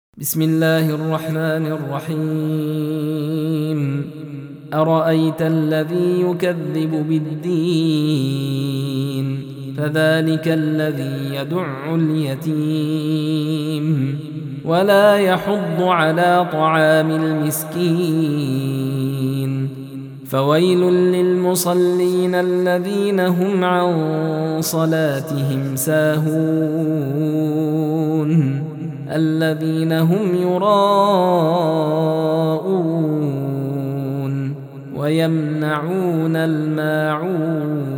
بسم الله الرحمن الرحيم. أرأيت الذي يكذب بالدين فذلك الذي يدع اليتيم ولا يحض على طعام المسكين فويل للمصلين الذين هم عن صلاتهم ساهون الذين هم يراءون ويمنعون الماعون